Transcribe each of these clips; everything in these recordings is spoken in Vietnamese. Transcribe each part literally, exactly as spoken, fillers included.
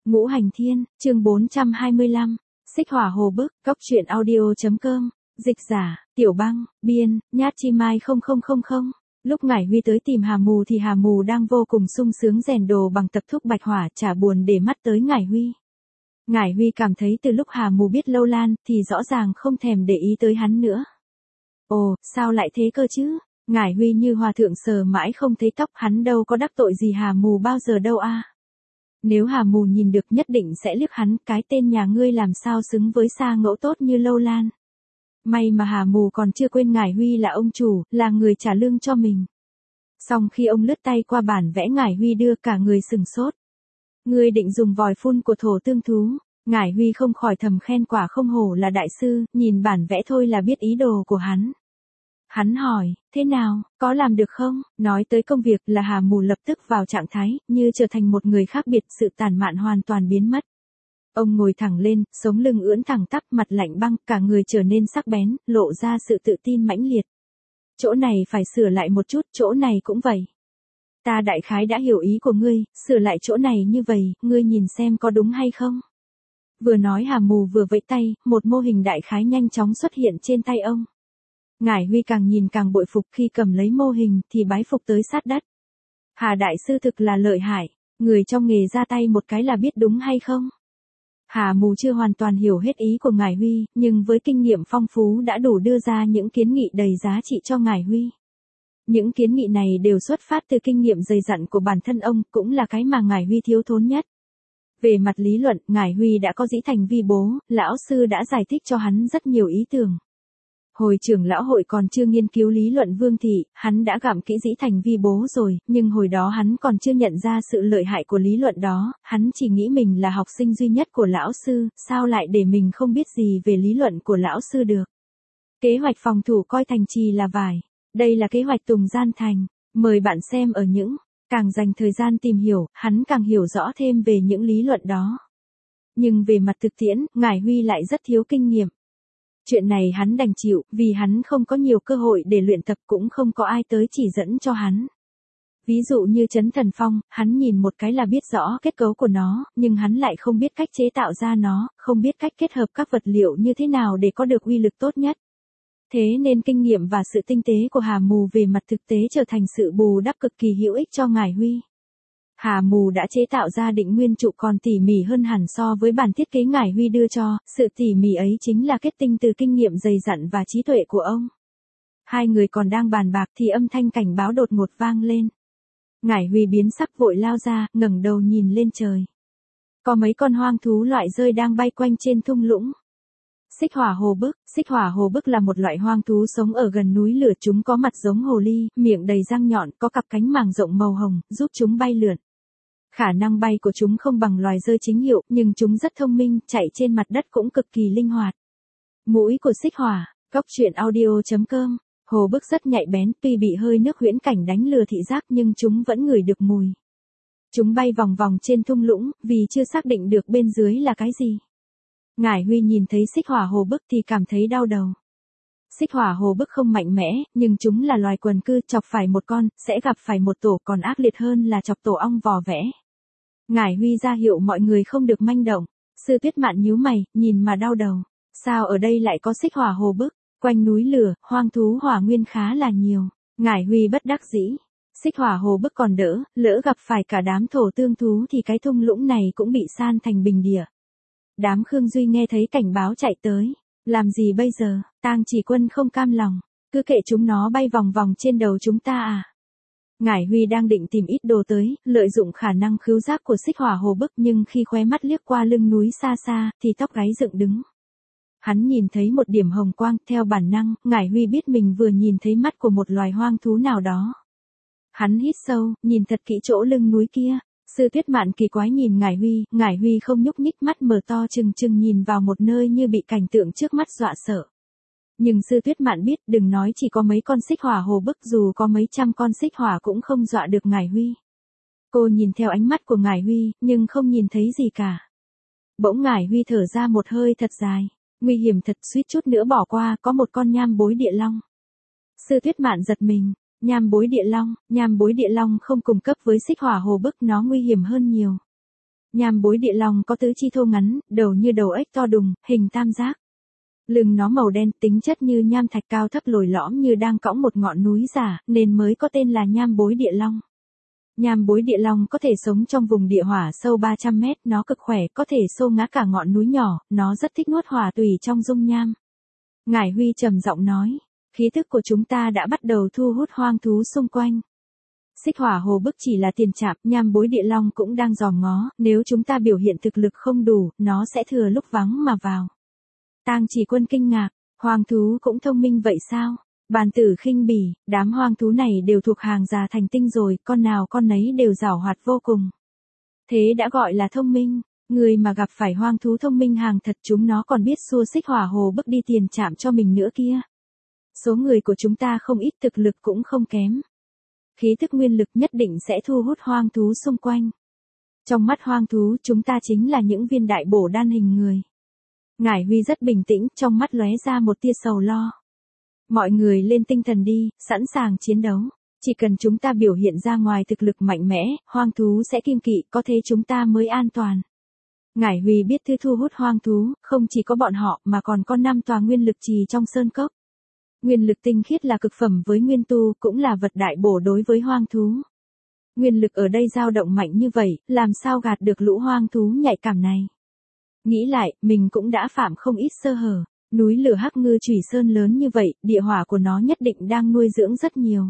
Ngũ Hành Thiên, chương bốn trăm hai mươi lăm, Xích Hỏa Hồ Bức, Cóc truyện audio.com, dịch giả, Tiểu Băng, biên, Nhát Chi Mai không không không không. Lúc Ngải Huy tới tìm Hà Mù thì Hà Mù đang vô cùng sung sướng rèn đồ bằng tập thúc bạch hỏa, chả buồn để mắt tới Ngải Huy. Ngải Huy cảm thấy từ lúc Hà Mù biết Lâu Lan thì rõ ràng không thèm để ý tới hắn nữa. Ồ, sao lại thế cơ chứ? Ngải Huy như hòa thượng sờ mãi không thấy tóc, hắn đâu có đắc tội gì Hà Mù bao giờ đâu a. Nếu Hà Mù nhìn được nhất định sẽ liếc hắn, cái tên nhà ngươi làm sao xứng với sa ngẫu tốt như Lâu Lan. May mà Hà Mù còn chưa quên Ngải Huy là ông chủ, là người trả lương cho mình. Xong khi ông lướt tay qua bản vẽ Ngải Huy đưa, cả người sừng sốt. Ngươi định dùng vòi phun của thổ tương thú. Ngải Huy không khỏi thầm khen quả không hổ là đại sư, nhìn bản vẽ thôi là biết ý đồ của hắn. Hắn hỏi, thế nào, có làm được không? Nói tới công việc là Hà Mù lập tức vào trạng thái, như trở thành một người khác biệt, sự tản mạn hoàn toàn biến mất. Ông ngồi thẳng lên, sống lưng ưỡn thẳng tắp, mặt lạnh băng, cả người trở nên sắc bén, lộ ra sự tự tin mãnh liệt. Chỗ này phải sửa lại một chút, chỗ này cũng vậy. Ta đại khái đã hiểu ý của ngươi, sửa lại chỗ này như vậy, ngươi nhìn xem có đúng hay không? Vừa nói Hà Mù vừa vẫy tay, một mô hình đại khái nhanh chóng xuất hiện trên tay ông. Ngải Huy càng nhìn càng bội phục, khi cầm lấy mô hình thì bái phục tới sát đất. Hà đại sư thực là lợi hại, người trong nghề ra tay một cái là biết đúng hay không? Hà Mù chưa hoàn toàn hiểu hết ý của Ngải Huy, nhưng với kinh nghiệm phong phú đã đủ đưa ra những kiến nghị đầy giá trị cho Ngải Huy. Những kiến nghị này đều xuất phát từ kinh nghiệm dày dặn của bản thân ông, cũng là cái mà Ngải Huy thiếu thốn nhất. Về mặt lý luận, Ngải Huy đã có Dĩ Thành Vi Bố, lão sư đã giải thích cho hắn rất nhiều ý tưởng. Hồi trưởng lão hội còn chưa nghiên cứu lý luận Vương Thị, hắn đã gặm kỹ Dĩ Thành Vi Bố rồi, nhưng hồi đó hắn còn chưa nhận ra sự lợi hại của lý luận đó, hắn chỉ nghĩ mình là học sinh duy nhất của lão sư, sao lại để mình không biết gì về lý luận của lão sư được. Kế hoạch phòng thủ coi thành trì là vải. Đây là kế hoạch Tùng Gian Thành. Mời bạn xem ở những, càng dành thời gian tìm hiểu, hắn càng hiểu rõ thêm về những lý luận đó. Nhưng về mặt thực tiễn, Ngải Huy lại rất thiếu kinh nghiệm. Chuyện này hắn đành chịu, vì hắn không có nhiều cơ hội để luyện tập, cũng không có ai tới chỉ dẫn cho hắn. Ví dụ như Chấn Thần Phong, hắn nhìn một cái là biết rõ kết cấu của nó, nhưng hắn lại không biết cách chế tạo ra nó, không biết cách kết hợp các vật liệu như thế nào để có được uy lực tốt nhất. Thế nên kinh nghiệm và sự tinh tế của Hà Mù về mặt thực tế trở thành sự bù đắp cực kỳ hữu ích cho Ngải Huy. Hà Mù đã chế tạo ra định nguyên trụ còn tỉ mỉ hơn hẳn so với bản thiết kế Ngải Huy đưa cho, sự tỉ mỉ ấy chính là kết tinh từ kinh nghiệm dày dặn và trí tuệ của ông. Hai người còn đang bàn bạc thì âm thanh cảnh báo đột ngột vang lên. Ngải Huy biến sắc vội lao ra, ngẩng đầu nhìn lên trời. Có mấy con hoang thú loại rơi đang bay quanh trên thung lũng. Xích Hỏa Hồ Bức. Xích Hỏa Hồ Bức là một loại hoang thú sống ở gần núi lửa, chúng có mặt giống hồ ly, miệng đầy răng nhọn, có cặp cánh màng rộng màu hồng, giúp chúng bay lượn. Khả năng bay của chúng không bằng loài rơi chính hiệu, nhưng chúng rất thông minh, chạy trên mặt đất cũng cực kỳ linh hoạt. Mũi của xích hỏa. Cóc truyện audio.com. Hồ Bức rất nhạy bén, tuy bị hơi nước huyễn cảnh đánh lừa thị giác nhưng chúng vẫn ngửi được mùi. Chúng bay vòng vòng trên thung lũng, vì chưa xác định được bên dưới là cái gì. Ngải Huy nhìn thấy Xích Hỏa Hồ Bức thì cảm thấy đau đầu. Xích Hỏa Hồ Bức không mạnh mẽ, nhưng chúng là loài quần cư, chọc phải một con, sẽ gặp phải một tổ, còn ác liệt hơn là chọc tổ ong vò vẽ. Ngải Huy ra hiệu mọi người không được manh động. Sư Tuyết Mạn nhíu mày, nhìn mà đau đầu. Sao ở đây lại có Xích Hỏa Hồ Bức? Quanh núi lửa, hoang thú hỏa nguyên khá là nhiều. Ngải Huy bất đắc dĩ. Xích Hỏa Hồ Bức còn đỡ, lỡ gặp phải cả đám thổ tương thú thì cái thung lũng này cũng bị san thành bình địa. Đám Khương Duy nghe thấy cảnh báo chạy tới. Làm gì bây giờ? Tang Chỉ Quân không cam lòng. Cứ kệ chúng nó bay vòng vòng trên đầu chúng ta à? Ngải Huy đang định tìm ít đồ tới, lợi dụng khả năng khứu giác của Xích Hỏa Hồ Bức, nhưng khi khóe mắt liếc qua lưng núi xa xa, thì tóc gáy dựng đứng. Hắn nhìn thấy một điểm hồng quang, theo bản năng, Ngải Huy biết mình vừa nhìn thấy mắt của một loài hoang thú nào đó. Hắn hít sâu, nhìn thật kỹ chỗ lưng núi kia. Sư Tuyết Mạn kỳ quái nhìn Ngải Huy, Ngải Huy không nhúc nhích, mắt mở to trừng trừng nhìn vào một nơi như bị cảnh tượng trước mắt dọa sợ. Nhưng Sư Tuyết Mạn biết, đừng nói chỉ có mấy con Xích Hỏa Hồ Bức, dù có mấy trăm con xích hỏa cũng không dọa được Ngải Huy. Cô nhìn theo ánh mắt của Ngải Huy, nhưng không nhìn thấy gì cả. Bỗng Ngải Huy thở ra một hơi thật dài. Nguy hiểm thật, suýt chút nữa bỏ qua, có một con nham bối địa long. Sư Tuyết Mạn giật mình. Nham bối địa long, nham bối địa long không cùng cấp với Xích Hỏa Hồ Bức, nó nguy hiểm hơn nhiều. Nham bối địa long có tứ chi thô ngắn, đầu như đầu ếch to đùng, hình tam giác. Lưng nó màu đen, tính chất như nham thạch, cao thấp lồi lõm như đang cõng một ngọn núi giả, nên mới có tên là nham bối địa long. Nham bối địa long có thể sống trong vùng địa hỏa sâu ba trăm mét, nó cực khỏe, có thể xô ngã cả ngọn núi nhỏ, nó rất thích nuốt hỏa tùy trong dung nham. Ngải Huy trầm giọng nói, khí thức của chúng ta đã bắt đầu thu hút hoang thú xung quanh. Xích hỏa hồ bức chỉ là tiền trạm, nham bối địa long cũng đang dòm ngó, nếu chúng ta biểu hiện thực lực không đủ, nó sẽ thừa lúc vắng mà vào. Tang Chỉ Quân kinh ngạc, hoang thú cũng thông minh vậy sao? Bàn Tử khinh bỉ, đám hoang thú này đều thuộc hàng già thành tinh rồi, con nào con nấy đều giảo hoạt vô cùng. Thế đã gọi là thông minh, người mà gặp phải hoang thú thông minh hàng thật, chúng nó còn biết xua xích hỏa hồ bức đi tiền trạm cho mình nữa kia. Số người của chúng ta không ít, thực lực cũng không kém. Khí thức nguyên lực nhất định sẽ thu hút hoang thú xung quanh. Trong mắt hoang thú, chúng ta chính là những viên đại bổ đan hình người. Ngải Huy rất bình tĩnh, trong mắt lóe ra một tia sầu lo. Mọi người lên tinh thần đi, sẵn sàng chiến đấu. Chỉ cần chúng ta biểu hiện ra ngoài thực lực mạnh mẽ, hoang thú sẽ kiêng kỵ, có thế chúng ta mới an toàn. Ngải Huy biết thứ thu hút hoang thú, không chỉ có bọn họ mà còn có năm tòa nguyên lực trì trong sơn cốc. Nguyên lực tinh khiết là cực phẩm với nguyên tu, cũng là vật đại bổ đối với hoang thú. Nguyên lực ở đây dao động mạnh như vậy, làm sao gạt được lũ hoang thú nhạy cảm này. Nghĩ lại, mình cũng đã phạm không ít sơ hở. Núi lửa Hắc Ngư Chủy Sơn lớn như vậy, địa hỏa của nó nhất định đang nuôi dưỡng rất nhiều.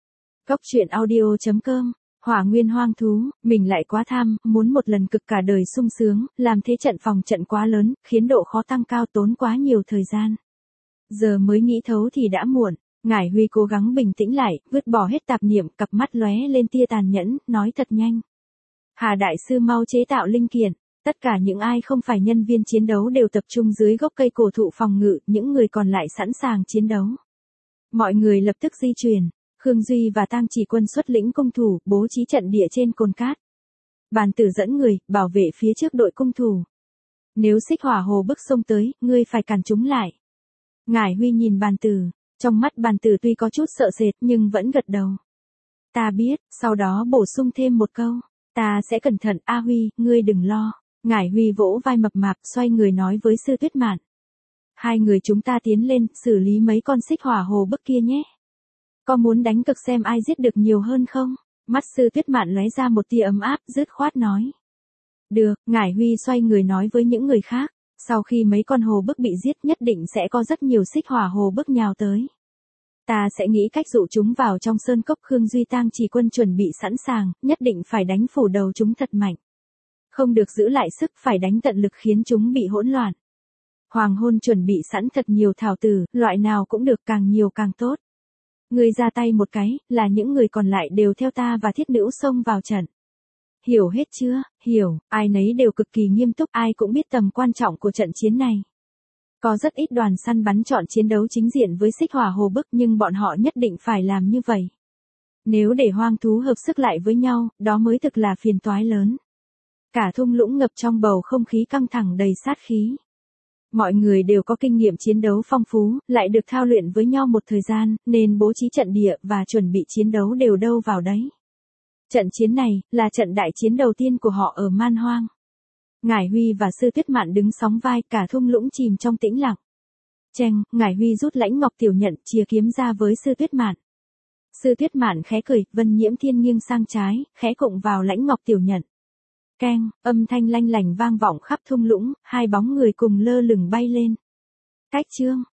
Cốc truyện audio chấm com, hỏa nguyên hoang thú, mình lại quá tham, muốn một lần cực cả đời sung sướng, làm thế trận phòng trận quá lớn, khiến độ khó tăng cao, tốn quá nhiều thời gian. Giờ mới nghĩ thấu thì đã muộn. Ngải Huy cố gắng bình tĩnh lại, vứt bỏ hết tạp niệm, cặp mắt lóe lên tia tàn nhẫn, nói thật nhanh. Hà đại sư mau chế tạo linh kiện. Tất cả những ai không phải nhân viên chiến đấu đều tập trung dưới gốc cây cổ thụ phòng ngự, những người còn lại sẵn sàng chiến đấu. Mọi người lập tức di chuyển, Khương Duy và Tang Chỉ Quân xuất lĩnh cung thủ, bố trí trận địa trên cồn cát. Bàn Tử dẫn người, bảo vệ phía trước đội cung thủ. Nếu xích hỏa hồ bức xông tới, ngươi phải cản chúng lại. Ngải Huy nhìn Bàn Tử, trong mắt Bàn Tử tuy có chút sợ sệt nhưng vẫn gật đầu. Ta biết, sau đó bổ sung thêm một câu. Ta sẽ cẩn thận, A Huy, ngươi đừng lo. Ngải Huy vỗ vai mập mạp, xoay người nói với Sư Tuyết Mạn. Hai người chúng ta tiến lên, xử lý mấy con xích hỏa hồ bức kia nhé. Có muốn đánh cực xem ai giết được nhiều hơn không? Mắt Sư Tuyết Mạn lóe ra một tia ấm áp, dứt khoát nói. Được, Ngải Huy xoay người nói với những người khác. Sau khi mấy con hồ bức bị giết nhất định sẽ có rất nhiều xích hỏa hồ bức nhào tới. Ta sẽ nghĩ cách dụ chúng vào trong sơn cốc. Khương Duy Tang Chỉ Quân chuẩn bị sẵn sàng, nhất định phải đánh phủ đầu chúng thật mạnh. Không được giữ lại sức, phải đánh tận lực khiến chúng bị hỗn loạn. Hoàng Hôn chuẩn bị sẵn thật nhiều thảo tử, loại nào cũng được, càng nhiều càng tốt. Người ra tay một cái, là những người còn lại đều theo ta và Thiết Nữ xông vào trận. Hiểu hết chưa? Hiểu, ai nấy đều cực kỳ nghiêm túc, ai cũng biết tầm quan trọng của trận chiến này. Có rất ít đoàn săn bắn chọn chiến đấu chính diện với xích hỏa hồ bức, nhưng bọn họ nhất định phải làm như vậy. Nếu để hoang thú hợp sức lại với nhau, đó mới thực là phiền toái lớn. Cả thung lũng ngập trong bầu không khí căng thẳng đầy sát khí. Mọi người đều có kinh nghiệm chiến đấu phong phú, lại được thao luyện với nhau một thời gian, nên bố trí trận địa và chuẩn bị chiến đấu đều đâu vào đấy. Trận chiến này, là trận đại chiến đầu tiên của họ ở Man Hoang. Ngải Huy và Sư Tuyết Mạn đứng sóng vai, cả thung lũng chìm trong tĩnh lặng. Cheng, Ngải Huy rút lãnh ngọc tiểu nhận, chìa kiếm ra với Sư Tuyết Mạn. Sư Tuyết Mạn khẽ cười, Vân Nhiễm Thiên nghiêng sang trái, khẽ cụng vào lãnh ngọc tiểu nhận. Keng, âm thanh lanh lành vang vọng khắp thung lũng, hai bóng người cùng lơ lửng bay lên. Cách chương.